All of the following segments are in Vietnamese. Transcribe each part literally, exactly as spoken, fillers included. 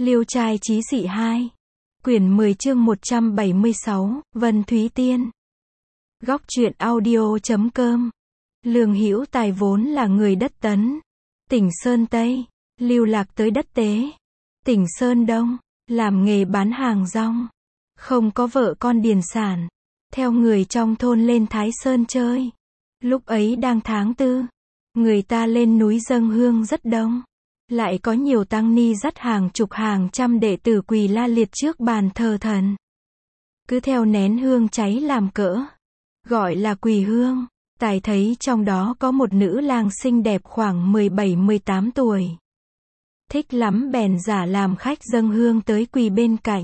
Liêu trai chí dị hai. Quyển mười chương một trăm bảy mươi sáu, Vân Thúy Tiên. Góc truyện audio chấm com. Lương Hữu Tài vốn là người đất Tấn, tỉnh Sơn Tây, lưu lạc tới đất Tế, tỉnh Sơn Đông, làm nghề bán hàng rong. Không có vợ con điền sản, theo người trong thôn lên Thái Sơn chơi. Lúc ấy đang tháng tư, người ta lên núi dâng hương rất đông. Lại có nhiều tăng ni dắt hàng chục hàng trăm đệ tử quỳ la liệt trước bàn thờ thần. Cứ theo nén hương cháy làm cỡ, gọi là quỳ hương. Tài thấy trong đó có một nữ lang xinh đẹp khoảng mười bảy mười tám tuổi. Thích lắm bèn giả làm khách dâng hương tới quỳ bên cạnh.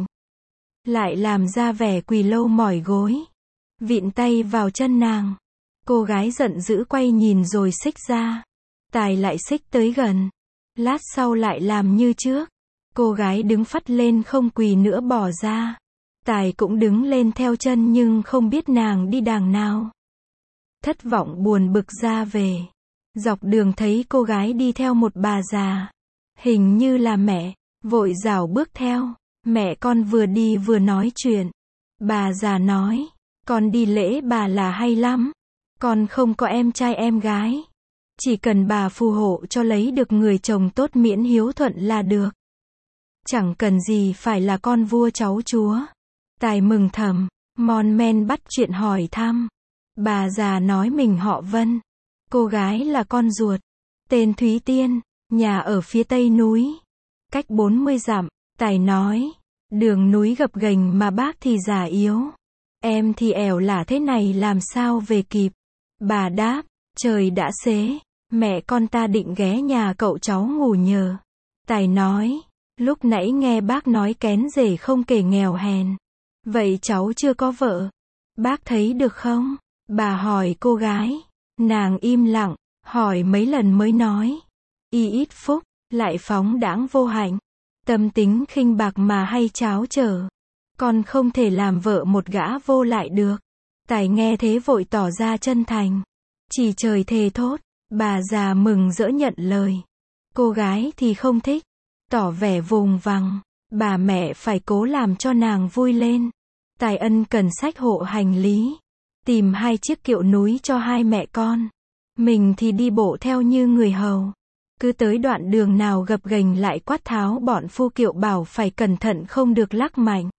Lại làm ra vẻ quỳ lâu mỏi gối, vịn tay vào chân nàng. Cô gái giận dữ quay nhìn rồi xích ra. Tài lại xích tới gần. Lát sau lại làm như trước. Cô gái đứng phắt lên không quỳ nữa bỏ ra. Tài cũng đứng lên theo chân nhưng không biết nàng đi đàng nào. Thất vọng buồn bực ra về. Dọc đường thấy cô gái đi theo một bà già. Hình như là mẹ. Vội rảo bước theo. Mẹ con vừa đi vừa nói chuyện. Bà già nói. Con đi lễ bà là hay lắm. Con không có em trai em gái. Chỉ cần bà phù hộ cho lấy được người chồng tốt miễn hiếu thuận là được. Chẳng cần gì phải là con vua cháu chúa. Tài mừng thầm, mon men bắt chuyện hỏi thăm. Bà già nói mình họ Vân. Cô gái là con ruột. Tên Thúy Tiên, nhà ở phía tây núi. Cách bốn mươi dặm, Tài nói. Đường núi gập ghềnh mà bác thì già yếu. Em thì ẻo lả thế này làm sao về kịp. Bà đáp, trời đã xế. Mẹ con ta định ghé nhà cậu cháu ngủ nhờ. Tài nói, lúc nãy nghe bác nói kén rể không kể nghèo hèn. Vậy cháu chưa có vợ. Bác thấy được không? Bà hỏi cô gái. Nàng im lặng, hỏi mấy lần mới nói. Y ít phúc, lại phóng đãng vô hạnh. Tâm tính khinh bạc mà hay cháo trở. Con không thể làm vợ một gã vô lại được. Tài nghe thế vội tỏ ra chân thành. Chỉ trời thề thốt. Bà già mừng rỡ nhận lời. Cô gái thì không thích. Tỏ vẻ vùng vằng. Bà mẹ phải cố làm cho nàng vui lên. Tài ân cần xách hộ hành lý. Tìm hai chiếc kiệu núi cho hai mẹ con. Mình thì đi bộ theo như người hầu. Cứ tới đoạn đường nào gập ghềnh lại quát tháo bọn phu kiệu bảo phải cẩn thận không được lắc mạnh.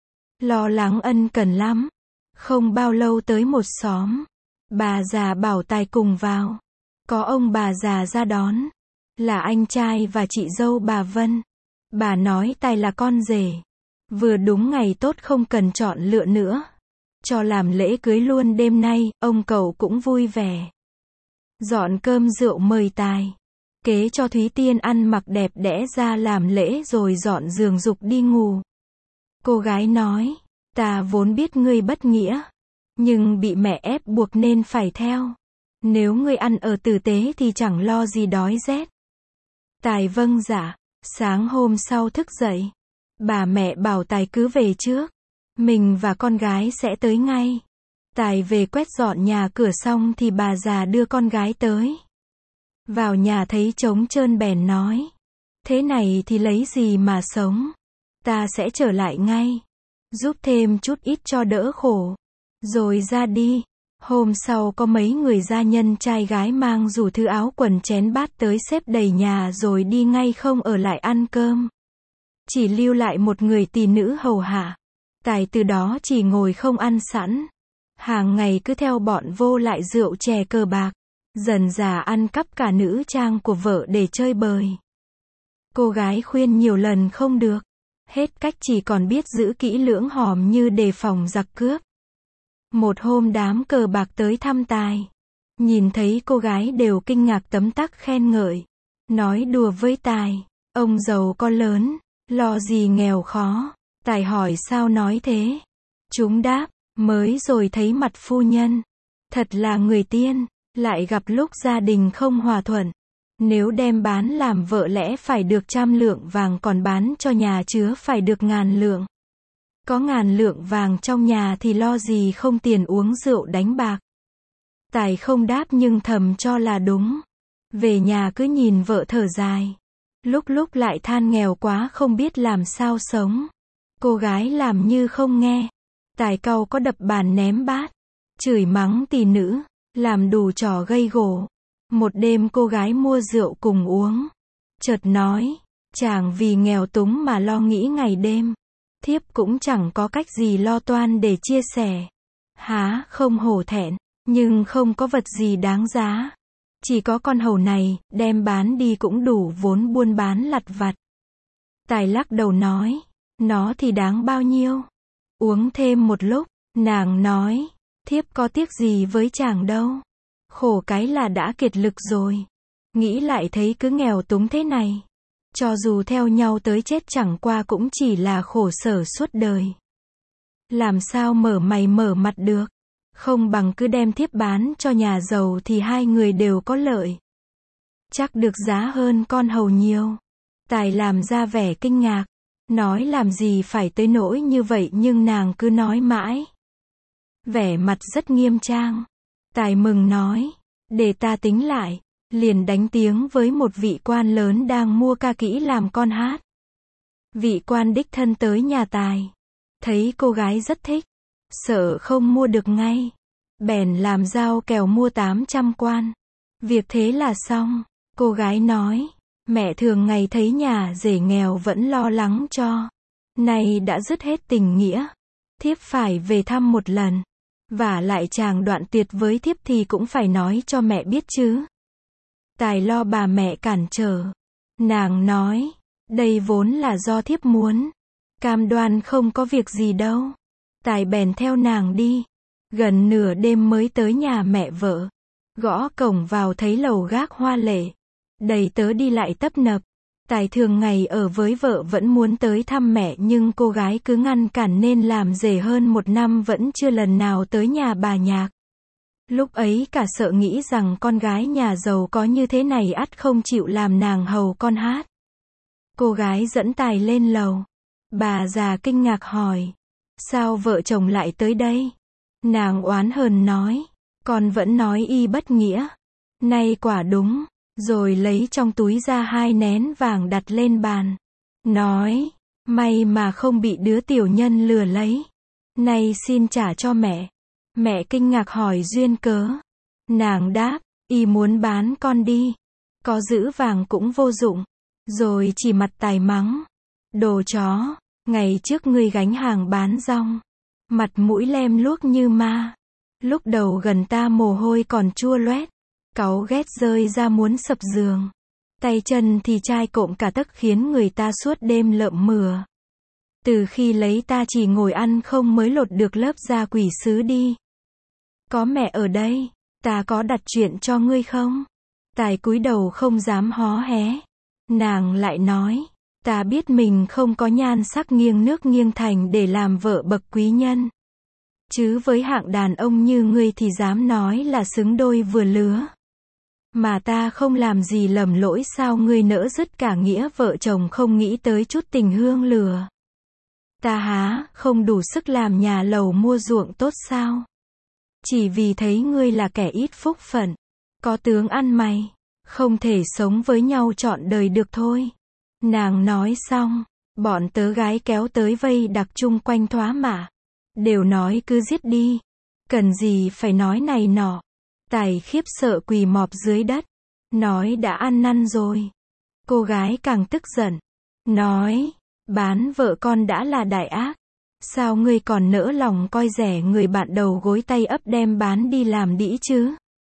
Lo lắng ân cần lắm. Không bao lâu tới một xóm. Bà già bảo Tài cùng vào. Có ông bà già ra đón. Là anh trai và chị dâu bà Vân. Bà nói Tài là con rể. Vừa đúng ngày tốt không cần chọn lựa nữa. Cho làm lễ cưới luôn đêm nay, ông cậu cũng vui vẻ. Dọn cơm rượu mời Tài. Kế cho Thúy Tiên ăn mặc đẹp đẽ ra làm lễ rồi dọn giường dục đi ngủ. Cô gái nói, ta vốn biết ngươi bất nghĩa. Nhưng bị mẹ ép buộc nên phải theo. Nếu ngươi ăn ở tử tế thì chẳng lo gì đói rét. Tài vâng dạ. Sáng hôm sau thức dậy. Bà mẹ bảo Tài cứ về trước. Mình và con gái sẽ tới ngay. Tài về quét dọn nhà cửa xong thì bà già đưa con gái tới. Vào nhà thấy trống trơn bèn nói. Thế này thì lấy gì mà sống. Ta sẽ trở lại ngay. Giúp thêm chút ít cho đỡ khổ. Rồi ra đi. Hôm sau có mấy người gia nhân trai gái mang dù thứ áo quần chén bát tới xếp đầy nhà rồi đi ngay không ở lại ăn cơm. Chỉ lưu lại một người tỳ nữ hầu hạ. Tài từ đó chỉ ngồi không ăn sẵn. Hàng ngày cứ theo bọn vô lại rượu chè cờ bạc. Dần dà ăn cắp cả nữ trang của vợ để chơi bời. Cô gái khuyên nhiều lần không được. Hết cách chỉ còn biết giữ kỹ lưỡng hòm như đề phòng giặc cướp. Một hôm đám cờ bạc tới thăm Tài. Nhìn thấy cô gái đều kinh ngạc tấm tắc khen ngợi. Nói đùa với Tài. Ông giàu có lớn. Lo gì nghèo khó. Tài hỏi sao nói thế. Chúng đáp. Mới rồi thấy mặt phu nhân. Thật là người tiên. Lại gặp lúc gia đình không hòa thuận. Nếu đem bán làm vợ lẽ phải được trăm lượng vàng còn bán cho nhà chứa phải được ngàn lượng. Có ngàn lượng vàng trong nhà thì lo gì không tiền uống rượu đánh bạc. Tài không đáp nhưng thầm cho là đúng. Về nhà cứ nhìn vợ thở dài. lúc lúc lại than nghèo quá không biết làm sao sống. Cô gái làm như không nghe. Tài cau có đập bàn ném bát, chửi mắng tỷ nữ, làm đủ trò gây gổ. Một đêm cô gái mua rượu cùng uống, chợt nói, chàng vì nghèo túng mà lo nghĩ ngày đêm. Thiếp cũng chẳng có cách gì lo toan để chia sẻ. Há không hổ thẹn, nhưng không có vật gì đáng giá. Chỉ có con hầu này, đem bán đi cũng đủ vốn buôn bán lặt vặt. Tài lắc đầu nói, nó thì đáng bao nhiêu. Uống thêm một lúc, nàng nói, thiếp có tiếc gì với chàng đâu. Khổ cái là đã kiệt lực rồi. Nghĩ lại thấy cứ nghèo túng thế này. Cho dù theo nhau tới chết chẳng qua cũng chỉ là khổ sở suốt đời. Làm sao mở mày mở mặt được. Không bằng cứ đem thiếp bán cho nhà giàu thì hai người đều có lợi. Chắc được giá hơn con hầu nhiều. Tài làm ra vẻ kinh ngạc. Nói làm gì phải tới nỗi như vậy nhưng nàng cứ nói mãi. Vẻ mặt rất nghiêm trang. Tài mừng nói, để ta tính lại. Liền đánh tiếng với một vị quan lớn đang mua ca kỹ làm con hát. Vị quan đích thân tới nhà Tài. Thấy cô gái rất thích. Sợ không mua được ngay. Bèn làm giao kèo mua tám trăm quan. Việc thế là xong. Cô gái nói, mẹ thường ngày thấy nhà rể nghèo vẫn lo lắng cho. Nay đã dứt hết tình nghĩa. Thiếp phải về thăm một lần. Và lại chàng đoạn tuyệt với thiếp thì cũng phải nói cho mẹ biết chứ. Tài lo bà mẹ cản trở. Nàng nói, đây vốn là do thiếp muốn. Cam đoan không có việc gì đâu. Tài bèn theo nàng đi. Gần nửa đêm mới tới nhà mẹ vợ. Gõ cổng vào thấy lầu gác hoa lệ. Đầy tớ đi lại tấp nập. Tài thường ngày ở với vợ vẫn muốn tới thăm mẹ nhưng cô gái cứ ngăn cản nên làm rể hơn một năm vẫn chưa lần nào tới nhà bà Nhạc. Lúc ấy cả sợ nghĩ rằng con gái nhà giàu có như thế này ắt không chịu làm nàng hầu con hát. Cô gái dẫn Tài lên lầu. Bà già kinh ngạc hỏi, sao vợ chồng lại tới đây? Nàng oán hờn nói, con vẫn nói y bất nghĩa. Nay quả đúng. Rồi lấy trong túi ra hai nén vàng đặt lên bàn. Nói, may mà không bị đứa tiểu nhân lừa lấy. Nay xin trả cho mẹ. Mẹ kinh ngạc hỏi duyên cớ. Nàng đáp, y muốn bán con đi. Có giữ vàng cũng vô dụng. Rồi chỉ mặt Tài mắng. Đồ chó, ngày trước ngươi gánh hàng bán rong. Mặt mũi lem luốc như ma. Lúc đầu gần ta mồ hôi còn chua loét. Cáu ghét rơi ra muốn sập giường. Tay chân thì chai cộm cả tấc khiến người ta suốt đêm lợm mửa. Từ khi lấy ta chỉ ngồi ăn không mới lột được lớp da quỷ sứ đi. Có mẹ ở đây, ta có đặt chuyện cho ngươi không? Tài cúi đầu không dám hó hé. Nàng lại nói, ta biết mình không có nhan sắc nghiêng nước nghiêng thành để làm vợ bậc quý nhân. Chứ với hạng đàn ông như ngươi thì dám nói là xứng đôi vừa lứa. Mà ta không làm gì lầm lỗi sao ngươi nỡ dứt cả nghĩa vợ chồng không nghĩ tới chút tình hương lừa. Ta há, không đủ sức làm nhà lầu mua ruộng tốt sao? Chỉ vì thấy ngươi là kẻ ít phúc phận, có tướng ăn mày, không thể sống với nhau trọn đời được thôi. Nàng nói xong, bọn tớ gái kéo tới vây đặc chung quanh thoá mạ. Đều nói cứ giết đi, cần gì phải nói này nọ. Tài khiếp sợ quỳ mọp dưới đất, nói đã ăn năn rồi. Cô gái càng tức giận, nói, bán vợ con đã là đại ác. Sao ngươi còn nỡ lòng coi rẻ người bạn đầu gối tay ấp đem bán đi làm đĩ chứ?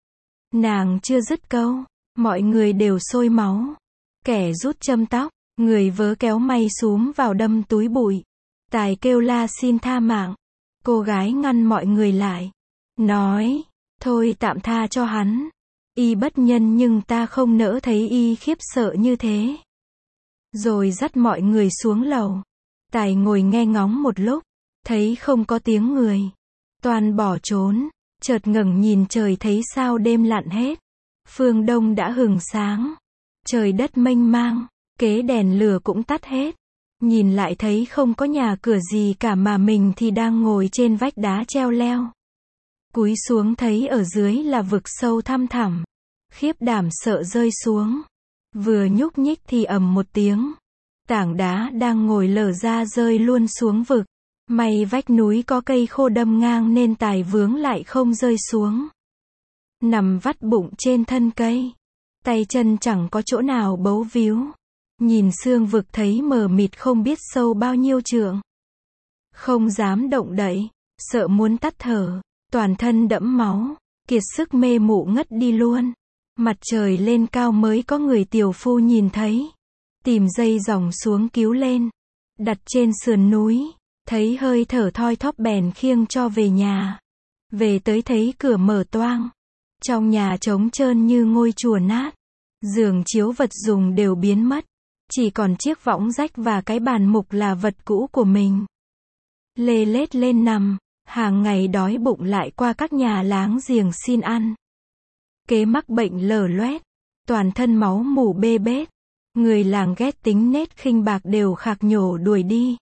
Nàng chưa dứt câu, mọi người đều sôi máu. Kẻ rút châm tóc, người vớ kéo may xúm vào đâm túi bụi. Tài kêu la xin tha mạng. Cô gái ngăn mọi người lại, nói, thôi tạm tha cho hắn. Y bất nhân nhưng ta không nỡ thấy y khiếp sợ như thế. Rồi dắt mọi người xuống lầu. Tài ngồi nghe ngóng một lúc, thấy không có tiếng người. Toàn bỏ trốn, chợt ngẩng nhìn trời thấy sao đêm lặn hết. Phương đông đã hừng sáng. Trời đất mênh mang, kế đèn lửa cũng tắt hết. Nhìn lại thấy không có nhà cửa gì cả mà mình thì đang ngồi trên vách đá treo leo. Cúi xuống thấy ở dưới là vực sâu thăm thẳm. Khiếp đảm sợ rơi xuống. Vừa nhúc nhích thì ầm một tiếng. Tảng đá đang ngồi lở ra rơi luôn xuống vực. May vách núi có cây khô đâm ngang nên Tài vướng lại không rơi xuống. Nằm vắt bụng trên thân cây. Tay chân chẳng có chỗ nào bấu víu. Nhìn xương vực thấy mờ mịt không biết sâu bao nhiêu trượng. Không dám động đậy, sợ muốn tắt thở, toàn thân đẫm máu, kiệt sức mê mụ ngất đi luôn. Mặt trời lên cao mới có người tiểu phu nhìn thấy. Tìm dây dòng xuống cứu lên. Đặt trên sườn núi, thấy hơi thở thoi thóp bèn khiêng cho về nhà. Về tới thấy cửa mở toang. Trong nhà trống trơn như ngôi chùa nát. Giường chiếu vật dùng đều biến mất. Chỉ còn chiếc võng rách và cái bàn mục là vật cũ của mình. Lê lết lên nằm, hàng ngày đói bụng lại qua các nhà láng giềng xin ăn. Kế mắc bệnh lở loét, toàn thân máu mủ bê bết. Người làng ghét tính nết khinh bạc đều khạc nhổ đuổi đi.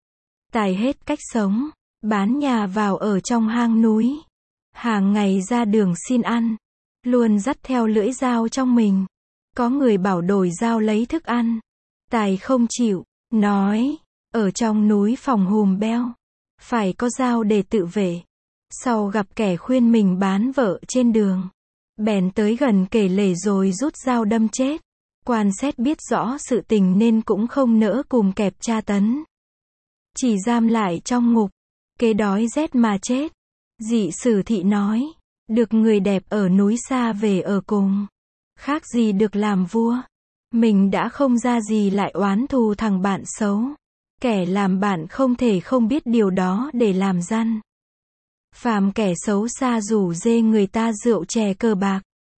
Tài hết cách sống, bán nhà vào ở trong hang núi. Hàng ngày ra đường xin ăn, luôn dắt theo lưỡi dao trong mình. Có người bảo đổi dao lấy thức ăn. Tài không chịu, nói, ở trong núi phòng hùm beo, phải có dao để tự vệ. Sau gặp kẻ khuyên mình bán vợ trên đường, bèn tới gần kể lể rồi rút dao đâm chết. Quan xét biết rõ sự tình nên cũng không nỡ cùng kẹp tra tấn. Chỉ giam lại trong ngục, kế đói rét mà chết. Dị Sử Thị nói, được người đẹp ở núi xa về ở cùng, khác gì được làm vua. Mình đã không ra gì lại oán thù thằng bạn xấu. Kẻ làm bạn không thể không biết điều đó để làm răn. Phàm kẻ xấu xa rủ dê người ta rượu chè cờ bạc,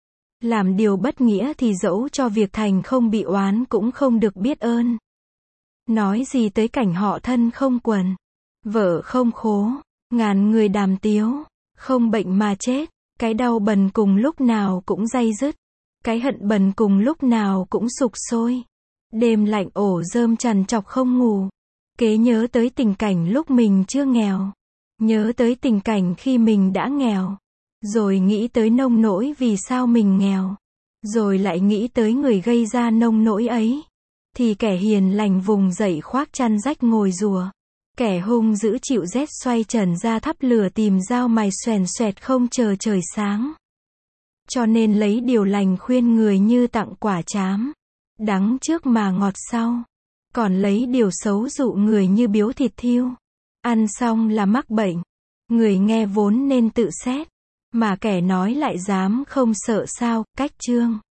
làm điều bất nghĩa thì dẫu cho việc thành không bị oán cũng không được biết ơn. Nói gì tới cảnh họ thân không quần, vợ không khố, ngàn người đàm tiếu, không bệnh mà chết. Cái đau bần cùng lúc nào cũng day dứt, cái hận bần cùng lúc nào cũng sục sôi. Đêm lạnh ổ rơm trằn trọc không ngủ. Kế nhớ tới tình cảnh lúc mình chưa nghèo, nhớ tới tình cảnh khi mình đã nghèo, rồi nghĩ tới nông nỗi vì sao mình nghèo, rồi lại nghĩ tới người gây ra nông nỗi ấy. Thì kẻ hiền lành vùng dậy khoác chăn rách ngồi rùa, kẻ hung dữ chịu rét xoay trần ra thắp lửa tìm dao mài xoèn xoẹt không chờ trời sáng. Cho nên lấy điều lành khuyên người như tặng quả trám, đắng trước mà ngọt sau. Còn lấy điều xấu dụ người như biếu thịt thiêu, ăn xong là mắc bệnh. Người nghe vốn nên tự xét, mà kẻ nói lại dám không sợ sao. Cách chương